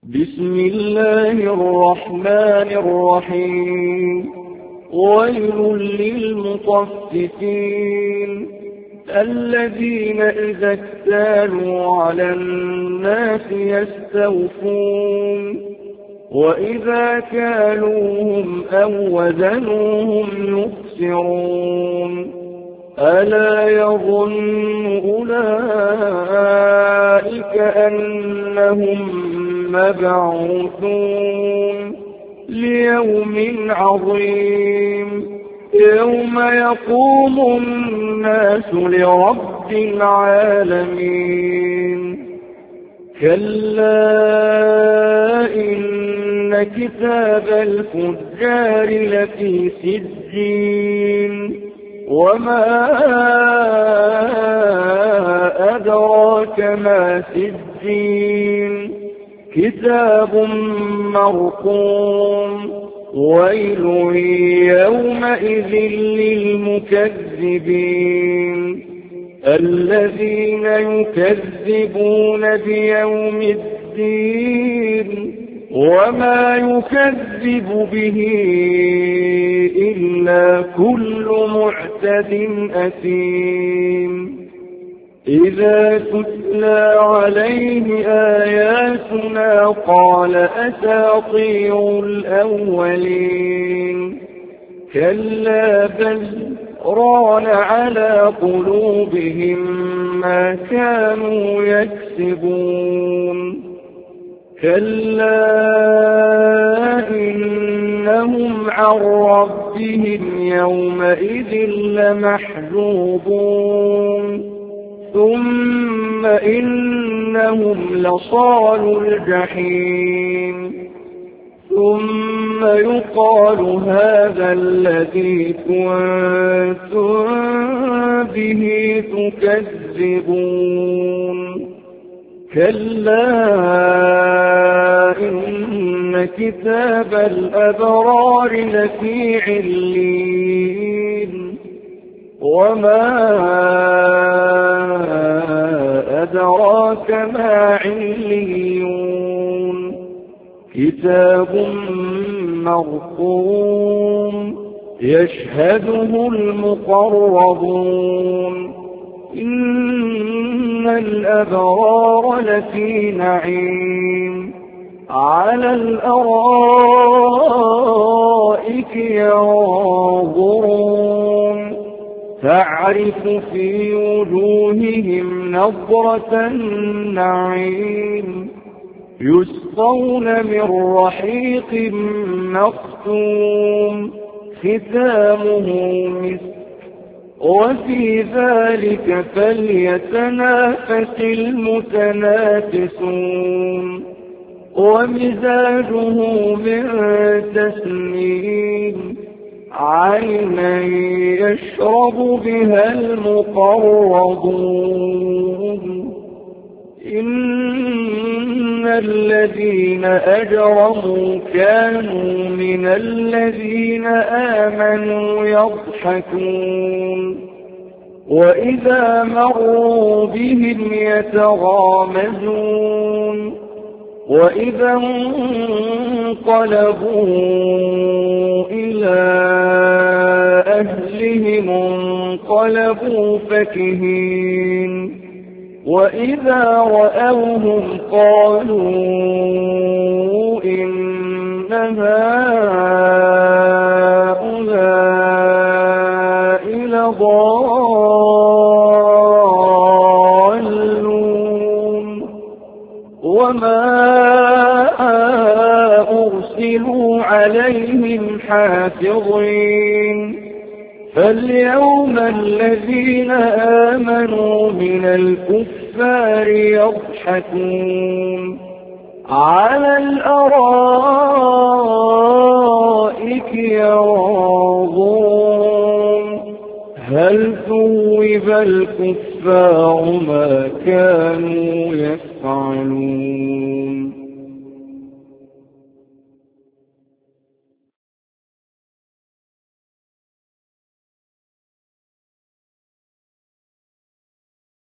بسم الله الرحمن الرحيم ويل للمطففين الذين إذا اكتالوا على الناس يستوفون وإذا كالوهم أو وزنوهم يخسرون ألا يظن أولئك أنهم مبعوثون ليوم عظيم يوم يقوم الناس لرب العالمين كلا إن كتاب الفجار لفي سجين وما أدراك ما سجين كتاب مرقوم ويل يومئذ للمكذبين الذين يكذبون بيوم الدين وما يكذب به إلا كل معتد أثيم إذا تتلى عليه آياتنا قال أساطير الأولين كلا بل ران على قلوبهم ما كانوا يكسبون كلا إنهم عن ربهم يومئذ لمحجوبون ثم إنهم لصالوا الجحيم ثم يقال هذا الذي كنتم به تكذبون كلا إن كتاب الأبرار لفي علين وما أدراك ما عليون كتاب مرقوم يشهده المقربون إن الأبرار لفي نعيم على الأرائك ينظرون تعرف في وجوههم نضرة النعيم يسقون من رحيق مختوم ختامه مسك وفي ذلك فليتنافس المتنافسون ومزاجه من تسنيم عينا يشرب بها المقربون إن الذين أجرموا كانوا من الذين آمنوا يضحكون وإذا مروا بهم يتغامزون وإذا انقلبوا إلى أهلهم انقلبوا فكهين وإذا رأوهم قالوا إن هؤلاء لضالون وما أرسلوا عليهم حافظين فاليوم الذين آمنوا من الكفار يضحكون على الأرائك ينظرون هل ثوب الكفار ما كانوا يفعلون